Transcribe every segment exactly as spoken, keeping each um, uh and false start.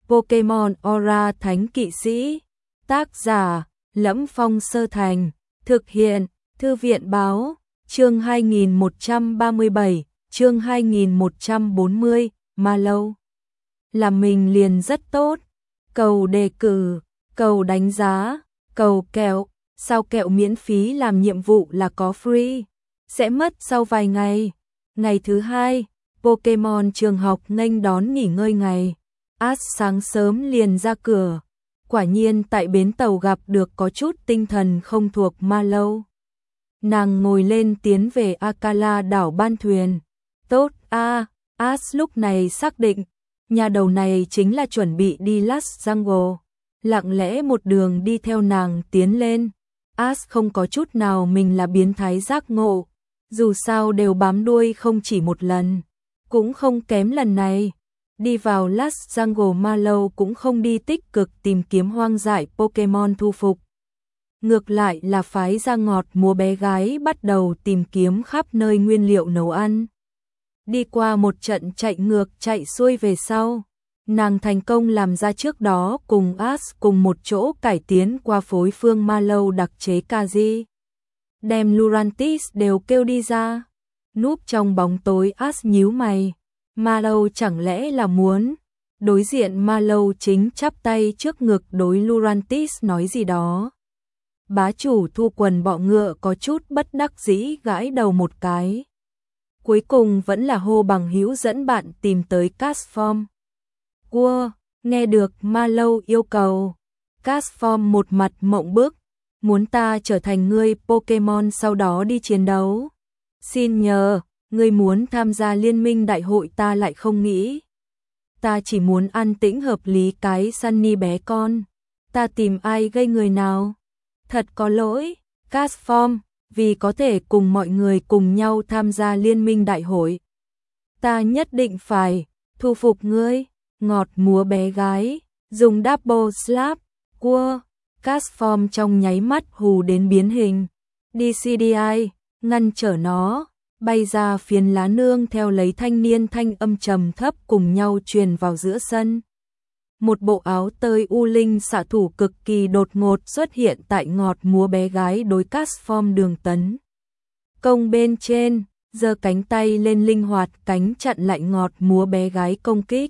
Pokemon Aura Thánh Kỵ Sĩ. Tác giả: Lẫm Phong Sơ Thành. Thực hiện: Thư viện báo. Chương hai nghìn một trăm ba mươi bảy, chương hai nghìn một trăm bốn mươi, Mallow. Là mình liền rất tốt. Cầu đề cử, cầu đánh giá, cầu kẹo. Sao kẹo miễn phí làm nhiệm vụ là có free. Sẽ mất sau vài ngày. Ngày thứ hai, Pokemon trường học nghênh đón nghỉ ngơi ngày. Ash sáng sớm liền ra cửa. Quả nhiên tại bến tàu gặp được có chút tinh thần không thuộc Mallow. Nàng ngồi lên tiến về Akala đảo ban thuyền. Tốt a, à, Ash lúc này xác định, nhà đầu này chính là chuẩn bị đi Lost Jungle. Lặng lẽ một đường đi theo nàng tiến lên. Ash không có chút nào mình là biến thái giác ngộ. Dù sao đều bám đuôi không chỉ một lần. Cũng không kém lần này. Đi vào Lost Jungle, Mallow cũng không đi tích cực tìm kiếm hoang dại Pokemon thu phục. Ngược lại là phái ra ngọt múa bé gái bắt đầu tìm kiếm khắp nơi nguyên liệu nấu ăn. Đi qua một trận chạy ngược chạy xuôi về sau, nàng thành công làm ra trước đó cùng Ash cùng một chỗ cải tiến qua phối phương Mallow đặc chế Kaji. Đem Lurantis đều kêu đi ra. Núp trong bóng tối, Ash nhíu mày. Mallow chẳng lẽ là muốn? Đối diện Mallow chính chắp tay trước ngực đối Lurantis nói gì đó. Bá chủ thu quần bọ ngựa có chút bất đắc dĩ gãi đầu một cái. Cuối cùng vẫn là hô bằng hữu dẫn bạn tìm tới Castform. Cua, nghe được Mallow yêu cầu. Castform một mặt mộng bức. Muốn ta trở thành ngươi Pokemon sau đó đi chiến đấu. Xin nhờ, ngươi muốn tham gia liên minh đại hội ta lại không nghĩ. Ta chỉ muốn an tĩnh hợp lý cái Sunny bé con. Ta tìm ai gây người nào? Thật có lỗi, Castform, vì có thể cùng mọi người cùng nhau tham gia liên minh đại hội. Ta nhất định phải thu phục ngươi. Ngọt múa bé gái, dùng double slap, cua. Castform trong nháy mắt hù đến biến hình. đê xê đê i, ngăn trở nó. Bay ra phiến lá nương theo lấy thanh niên thanh âm trầm thấp cùng nhau truyền vào giữa sân. Một bộ áo tơi u linh xạ thủ cực kỳ đột ngột xuất hiện tại ngọt múa bé gái đối Castform đường tấn. Công bên trên, giơ cánh tay lên linh hoạt cánh chặn lại ngọt múa bé gái công kích.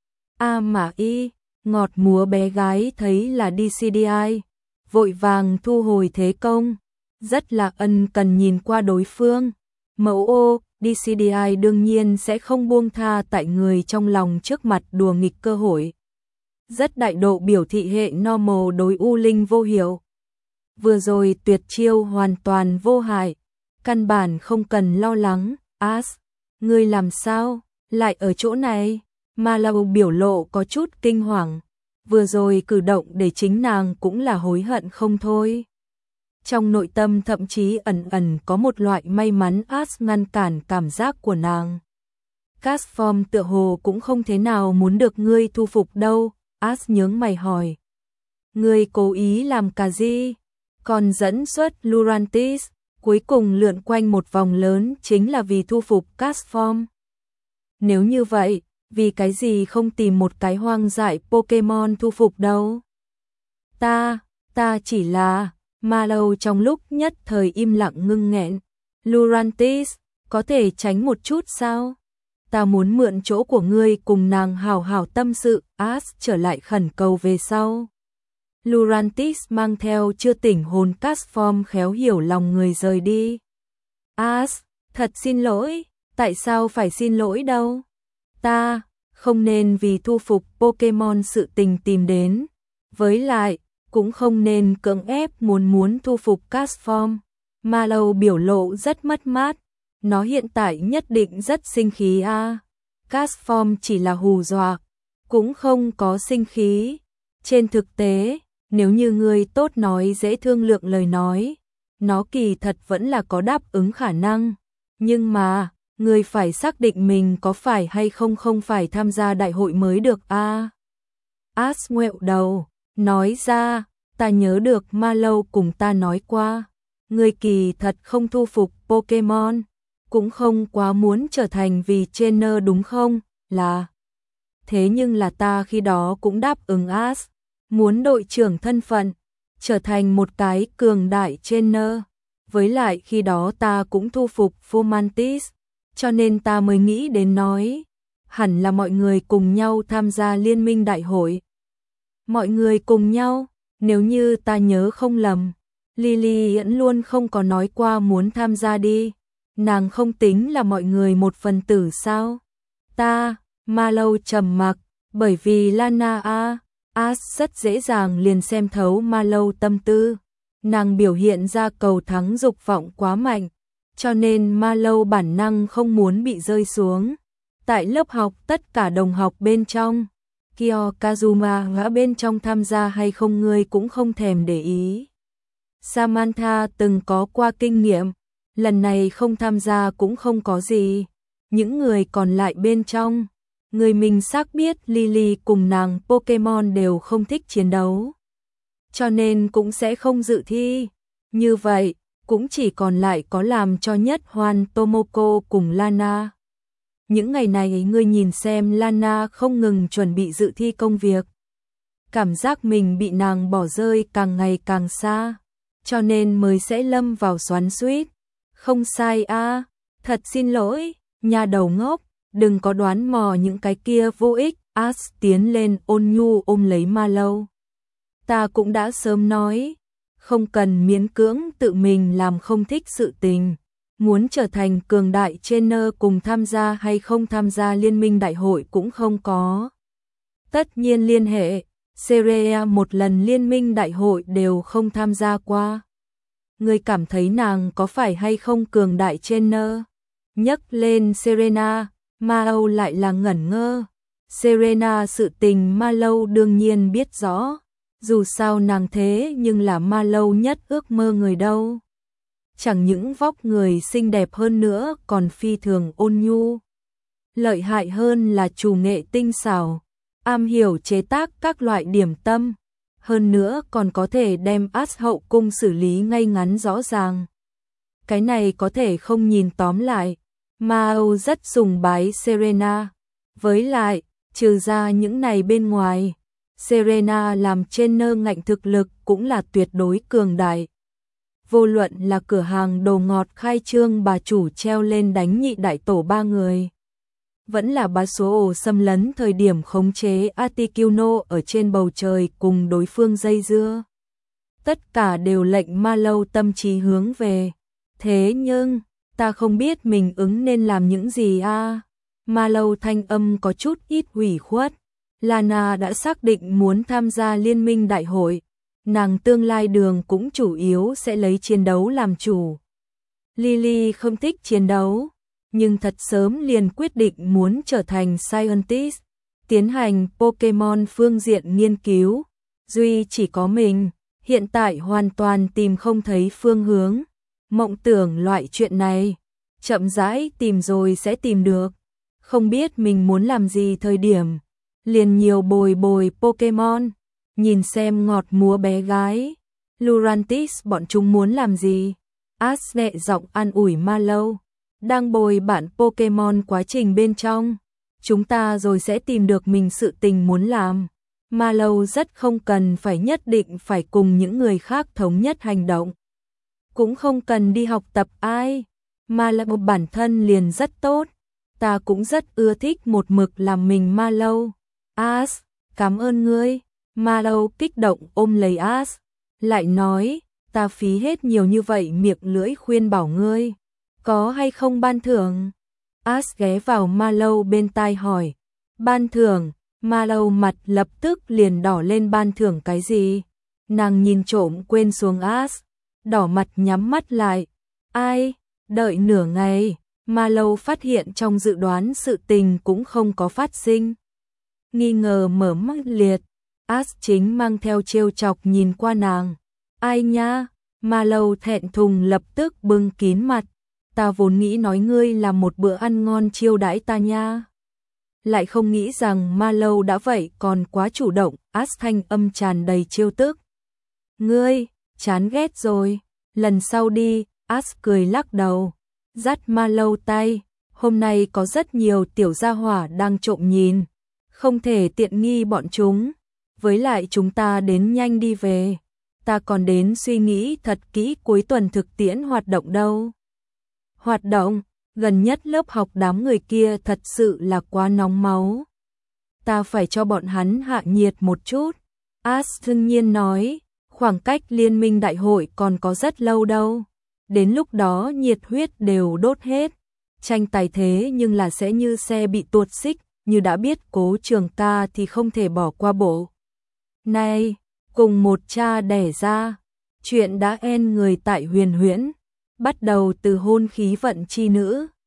A mà y, ngọt múa bé gái thấy là đê xê đê i, vội vàng thu hồi thế công. Rất là ân cần nhìn qua đối phương. Mẫu ô, đê xê đê i đương nhiên sẽ không buông tha tại người trong lòng trước mặt đùa nghịch cơ hội. Rất đại độ biểu thị hệ normal đối u linh vô hiệu. Vừa rồi tuyệt chiêu hoàn toàn vô hại. Căn bản không cần lo lắng. Ash, ngươi làm sao? Lại ở chỗ này? Mallow biểu lộ có chút kinh hoàng. Vừa rồi cử động để chính nàng cũng là hối hận không thôi. Trong nội tâm thậm chí ẩn ẩn có một loại may mắn Ash ngăn cản cảm giác của nàng. Castform tựa hồ cũng không thế nào muốn được ngươi thu phục đâu. Ash nhướng mày hỏi. Ngươi cố ý làm cả gì? Còn dẫn xuất Lurantis, cuối cùng lượn quanh một vòng lớn chính là vì thu phục Castform. Nếu như vậy, vì cái gì không tìm một cái hoang dại Pokemon thu phục đâu? Ta, ta chỉ là... Mallow trong lúc nhất thời im lặng ngưng nghẹn. Lurantis, có thể tránh một chút sao? Ta muốn mượn chỗ của ngươi cùng nàng hào hào tâm sự. Ash trở lại khẩn cầu về sau. Lurantis mang theo chưa tỉnh hồn Castform khéo hiểu lòng người rời đi. Ash, thật xin lỗi. Tại sao phải xin lỗi đâu? Ta không nên vì thu phục Pokemon sự tình tìm đến. Với lại, cũng không nên cưỡng ép muốn muốn thu phục Castform. Mallow biểu lộ rất mất mát. Nó hiện tại nhất định rất sinh khí a. À. Castform chỉ là hù dọa, cũng không có sinh khí. Trên thực tế, nếu như người tốt nói dễ thương lượng lời nói, nó kỳ thật vẫn là có đáp ứng khả năng. Nhưng mà, người phải xác định mình có phải hay không không phải tham gia đại hội mới được a. À. Ash ngoẹo đầu, nói ra, ta nhớ được Mallow cùng ta nói qua, người kỳ thật không thu phục Pokemon, cũng không quá muốn trở thành vì trainer đúng không? Là thế nhưng là ta khi đó cũng đáp ứng As, muốn đội trưởng thân phận, trở thành một cái cường đại trainer. Với lại khi đó ta cũng thu phục Fomantis, cho nên ta mới nghĩ đến nói, hẳn là mọi người cùng nhau tham gia liên minh đại hội. Mọi người cùng nhau, nếu như ta nhớ không lầm, Lily vẫn luôn không có nói qua muốn tham gia đi. Nàng không tính là mọi người một phần tử sao? Ta, Marlowe trầm mặc, bởi vì Lana A, As rất dễ dàng liền xem thấu Marlowe tâm tư. Nàng biểu hiện ra cầu thắng dục vọng quá mạnh, cho nên Marlowe bản năng không muốn bị rơi xuống. Tại lớp học tất cả đồng học bên trong, Kyo Kazuma gã bên trong tham gia hay không ngươi cũng không thèm để ý. Samantha từng có qua kinh nghiệm, lần này không tham gia cũng không có gì. Những người còn lại bên trong, người mình xác biết Lily cùng nàng Pokemon đều không thích chiến đấu, cho nên cũng sẽ không dự thi. Như vậy, cũng chỉ còn lại có làm cho nhất Hoan Tomoko cùng Lana. Những ngày này ngươi nhìn xem Lana không ngừng chuẩn bị dự thi công việc. Cảm giác mình bị nàng bỏ rơi càng ngày càng xa, cho nên mới sẽ lâm vào xoắn xuýt. Không sai a, à, thật xin lỗi, nhà đầu ngốc, đừng có đoán mò những cái kia vô ích. As tiến lên ôn nhu ôm lấy Marlowe. Ta cũng đã sớm nói, không cần miễn cưỡng tự mình làm không thích sự tình. Muốn trở thành cường đại trainer cùng tham gia hay không tham gia liên minh đại hội cũng không có tất nhiên liên hệ. Serea một lần liên minh đại hội đều không tham gia qua. Người cảm thấy nàng có phải hay không cường đại trainer? Nhắc lên Serena, Marlowe lại là ngẩn ngơ. Serena sự tình Marlowe đương nhiên biết rõ. Dù sao nàng thế nhưng là Marlowe nhất ước mơ người đâu. Chẳng những vóc người xinh đẹp hơn nữa còn phi thường ôn nhu. Lợi hại hơn là chủ nghệ tinh xảo, am hiểu chế tác các loại điểm tâm. Hơn nữa còn có thể đem As hậu cung xử lý ngay ngắn rõ ràng. Cái này có thể không nhìn tóm lại. Mao rất sùng bái Serena. Với lại, trừ ra những này bên ngoài, Serena làm trainer ngạnh thực lực cũng là tuyệt đối cường đại. Vô luận là cửa hàng đồ ngọt khai trương bà chủ treo lên đánh nhị đại tổ ba người, vẫn là bá số ổ xâm lấn thời điểm khống chế Articuno ở trên bầu trời cùng đối phương dây dưa. Tất cả đều lệnh Marlowe tâm trí hướng về. Thế nhưng, ta không biết mình ứng nên làm những gì a. À? Marlowe thanh âm có chút ít ủy khuất. Lana đã xác định muốn tham gia liên minh đại hội. Nàng tương lai đường cũng chủ yếu sẽ lấy chiến đấu làm chủ. Lily không thích chiến đấu, nhưng thật sớm liền quyết định muốn trở thành scientist, tiến hành Pokemon phương diện nghiên cứu. Duy chỉ có mình, hiện tại hoàn toàn tìm không thấy phương hướng. Mộng tưởng loại chuyện này, chậm rãi tìm rồi sẽ tìm được. Không biết mình muốn làm gì thời điểm, liền nhiều bồi bồi Pokemon, nhìn xem ngọt múa bé gái. Lurantis bọn chúng muốn làm gì? As nhẹ giọng an ủi Marlowe. Đang bồi bạn Pokemon quá trình bên trong, chúng ta rồi sẽ tìm được mình sự tình muốn làm. Marlowe rất không cần phải nhất định phải cùng những người khác thống nhất hành động. Cũng không cần đi học tập ai. Marlowe bản thân liền rất tốt. Ta cũng rất ưa thích một mực làm mình Marlowe. As, cảm ơn ngươi. Marlowe kích động ôm lấy As, lại nói, ta phí hết nhiều như vậy miệng lưỡi khuyên bảo ngươi, có hay không ban thưởng? As ghé vào Marlowe bên tai hỏi, ban thưởng? Marlowe mặt lập tức liền đỏ lên. Ban thưởng cái gì? Nàng nhìn trộm quên xuống As, đỏ mặt nhắm mắt lại. Ai? Đợi nửa ngày, Marlowe phát hiện trong dự đoán sự tình cũng không có phát sinh. Nghi ngờ mở mắt liệt, As chính mang theo trêu chọc nhìn qua nàng. Ai nha? Marlowe thẹn thùng lập tức bưng kín mặt. Ta vốn nghĩ nói ngươi làm một bữa ăn ngon chiêu đãi ta nha. Lại không nghĩ rằng Marlowe đã vậy còn quá chủ động. As thanh âm tràn đầy trêu tức. Ngươi, chán ghét rồi. Lần sau đi. As cười lắc đầu, dắt Marlowe tay. Hôm nay có rất nhiều tiểu gia hỏa đang trộm nhìn. không thể tiện nghi bọn chúng, với lại chúng ta đến nhanh đi về, ta còn đến suy nghĩ thật kỹ cuối tuần thực tiễn hoạt động đâu. Hoạt động, gần nhất lớp học đám người kia thật sự là quá nóng máu. Ta phải cho bọn hắn hạ nhiệt một chút. As thương nhiên nói, khoảng cách liên minh đại hội còn có rất lâu đâu. Đến lúc đó nhiệt huyết đều đốt hết. Tranh tài thế nhưng là sẽ như xe bị tuột xích, như đã biết Cố Trường ca thì không thể bỏ qua bộ. Này, cùng một cha đẻ ra, chuyện đã en người tại Huyền Huyễn, bắt đầu từ hôn khí vận chi nữ,